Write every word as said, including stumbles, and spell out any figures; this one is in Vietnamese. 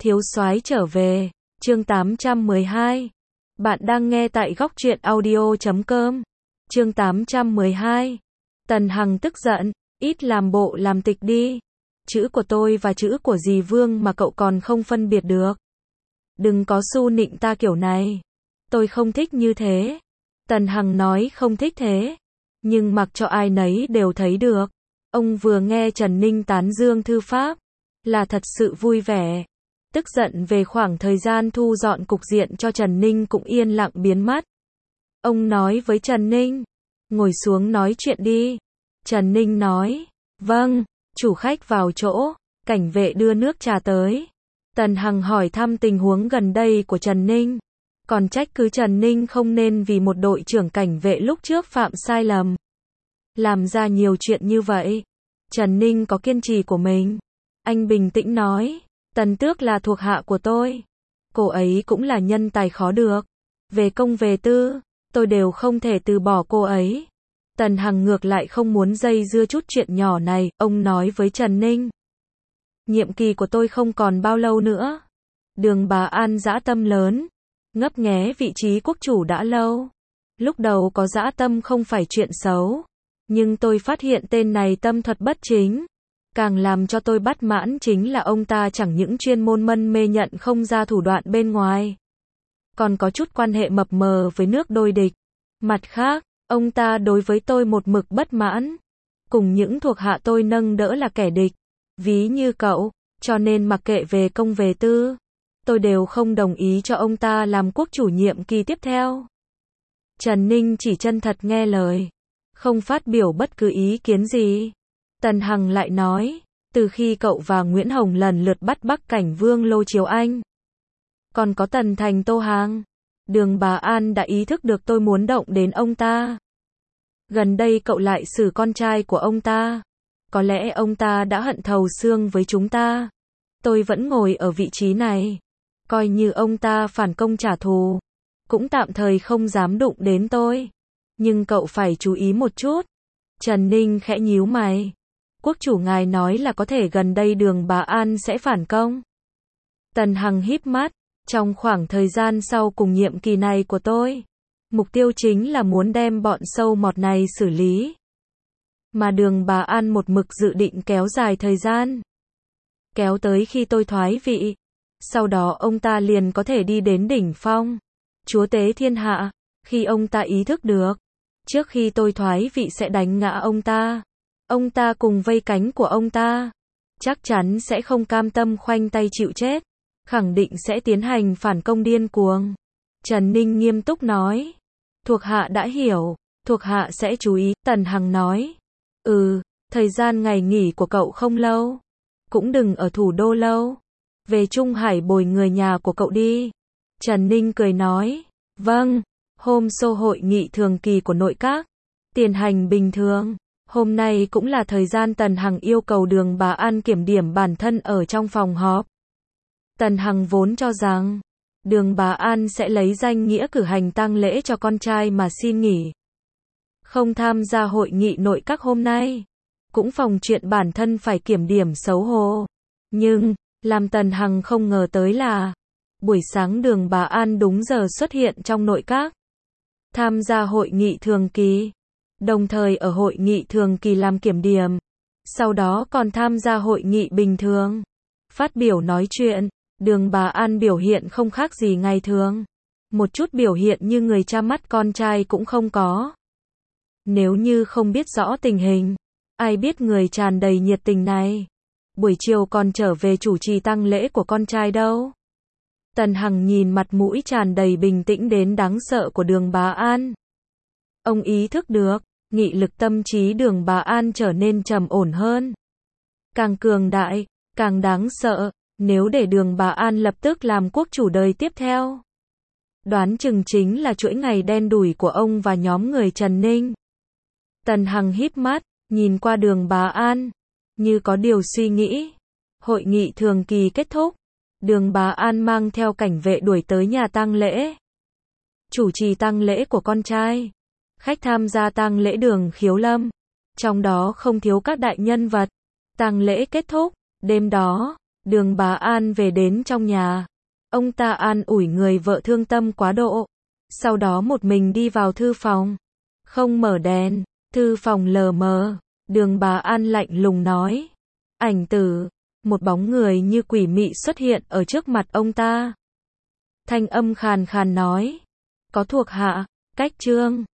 Thiếu soái trở về, chương tám trăm mười hai. Bạn đang nghe tại góc truyện audio chấm com. Chương tám trăm mười hai. Tần Hằng tức giận, ít làm bộ làm tịch đi. Chữ của tôi và chữ của dì Vương mà cậu còn không phân biệt được. Đừng có su nịnh ta kiểu này. Tôi không thích như thế. Tần Hằng nói không thích thế. Nhưng mặc cho ai nấy đều thấy được. Ông vừa nghe Trần Ninh tán dương thư pháp. Là thật sự vui vẻ. Tức giận về khoảng thời gian thu dọn cục diện cho Trần Ninh cũng yên lặng biến mất. Ông nói với Trần Ninh. Ngồi xuống nói chuyện đi. Trần Ninh nói. Vâng, chủ khách vào chỗ. Cảnh vệ đưa nước trà tới. Tần Hằng hỏi thăm tình huống gần đây của Trần Ninh. Còn trách cứ Trần Ninh không nên vì một đội trưởng cảnh vệ lúc trước phạm sai lầm. Làm ra nhiều chuyện như vậy. Trần Ninh có kiên trì của mình. Anh bình tĩnh nói. Tần Tước là thuộc hạ của tôi. Cô ấy cũng là nhân tài khó được. Về công về tư, tôi đều không thể từ bỏ cô ấy. Tần Hằng ngược lại không muốn dây dưa chút chuyện nhỏ này, ông nói với Trần Ninh. Nhiệm kỳ của tôi không còn bao lâu nữa. Đường Bá An dã tâm lớn. Ngấp nghé vị trí quốc chủ đã lâu. Lúc đầu có dã tâm không phải chuyện xấu. Nhưng tôi phát hiện tên này tâm thuật bất chính. Càng làm cho tôi bất mãn chính là ông ta chẳng những chuyên môn mân mê nhận không ra thủ đoạn bên ngoài. Còn có chút quan hệ mập mờ với nước đôi địch. Mặt khác, ông ta đối với tôi một mực bất mãn. Cùng những thuộc hạ tôi nâng đỡ là kẻ địch. Ví như cậu, cho nên mặc kệ về công về tư. Tôi đều không đồng ý cho ông ta làm quốc chủ nhiệm kỳ tiếp theo. Trần Ninh chỉ chân thật nghe lời. Không phát biểu bất cứ ý kiến gì. Tần Hằng lại nói, từ khi cậu và Nguyễn Hồng lần lượt bắt Bắc Cảnh Vương Lô Chiếu Anh. Còn có Tần Thành Tô Hàng. Đường Bá An đã ý thức được tôi muốn động đến ông ta. Gần đây cậu lại xử con trai của ông ta. Có lẽ ông ta đã hận thấu xương với chúng ta. Tôi vẫn ngồi ở vị trí này. Coi như ông ta phản công trả thù. Cũng tạm thời không dám đụng đến tôi. Nhưng cậu phải chú ý một chút. Trần Ninh khẽ nhíu mày. Quốc chủ ngài nói là có thể gần đây Đường Bá An sẽ phản công. Tần Hằng híp mắt. Trong khoảng thời gian sau cùng nhiệm kỳ này của tôi, mục tiêu chính là muốn đem bọn sâu mọt này xử lý. Mà Đường Bá An một mực dự định kéo dài thời gian. Kéo tới khi tôi thoái vị. Sau đó ông ta liền có thể đi đến đỉnh phong. Chúa tế thiên hạ. Khi ông ta ý thức được. Trước khi tôi thoái vị sẽ đánh ngã ông ta. Ông ta cùng vây cánh của ông ta. Chắc chắn sẽ không cam tâm khoanh tay chịu chết. Khẳng định sẽ tiến hành phản công điên cuồng. Trần Ninh nghiêm túc nói. Thuộc hạ đã hiểu. Thuộc hạ sẽ chú ý. Tần Hằng nói. Ừ, thời gian ngày nghỉ của cậu không lâu. Cũng đừng ở thủ đô lâu. Về Trung Hải bồi người nhà của cậu đi. Trần Ninh cười nói. Vâng. Hôm sau hội nghị thường kỳ của nội các. Tiền hành bình thường. Hôm nay cũng là thời gian Tần Hằng yêu cầu Đường Bá An kiểm điểm bản thân ở trong phòng họp. Tần Hằng vốn cho rằng Đường Bá An sẽ lấy danh nghĩa cử hành tang lễ cho con trai mà xin nghỉ. Không tham gia hội nghị nội các hôm nay. Cũng phòng chuyện bản thân phải kiểm điểm xấu hổ. Nhưng, làm Tần Hằng không ngờ tới là buổi sáng Đường Bá An đúng giờ xuất hiện trong nội các. Tham gia hội nghị thường kỳ. Đồng thời ở hội nghị thường kỳ làm kiểm điểm. Sau đó còn tham gia hội nghị bình thường. Phát biểu nói chuyện. Đường Bá An biểu hiện không khác gì ngày thường. Một chút biểu hiện như người cha mắt con trai cũng không có. Nếu như không biết rõ tình hình, ai biết người tràn đầy nhiệt tình này. Buổi chiều còn trở về chủ trì tang lễ của con trai đâu. Tần Hằng nhìn mặt mũi tràn đầy bình tĩnh đến đáng sợ của Đường Bá An. Ông ý thức được, nghị lực tâm trí Đường Bá An trở nên trầm ổn hơn. Càng cường đại, càng đáng sợ. Nếu để Đường Bá An lập tức làm quốc chủ đời tiếp theo, đoán chừng chính là chuỗi ngày đen đủi của ông và nhóm người Trần Ninh. Tần Hằng híp mắt, nhìn qua Đường Bá An, như có điều suy nghĩ. Hội nghị thường kỳ kết thúc, Đường Bá An mang theo cảnh vệ đuổi tới nhà tang lễ. Chủ trì tang lễ của con trai. Khách tham gia tang lễ Đường Khiếu Lâm. Trong đó không thiếu các đại nhân vật. Tang lễ kết thúc, đêm đó, Đường Bá An về đến trong nhà. Ông ta an ủi người vợ thương tâm quá độ. Sau đó một mình đi vào thư phòng. Không mở đèn, thư phòng lờ mờ. Đường Bá An lạnh lùng nói. Ảnh Tử. Một bóng người như quỷ mị xuất hiện ở trước mặt ông ta. Thanh âm khàn khàn nói. Có thuộc hạ, Cách Trương.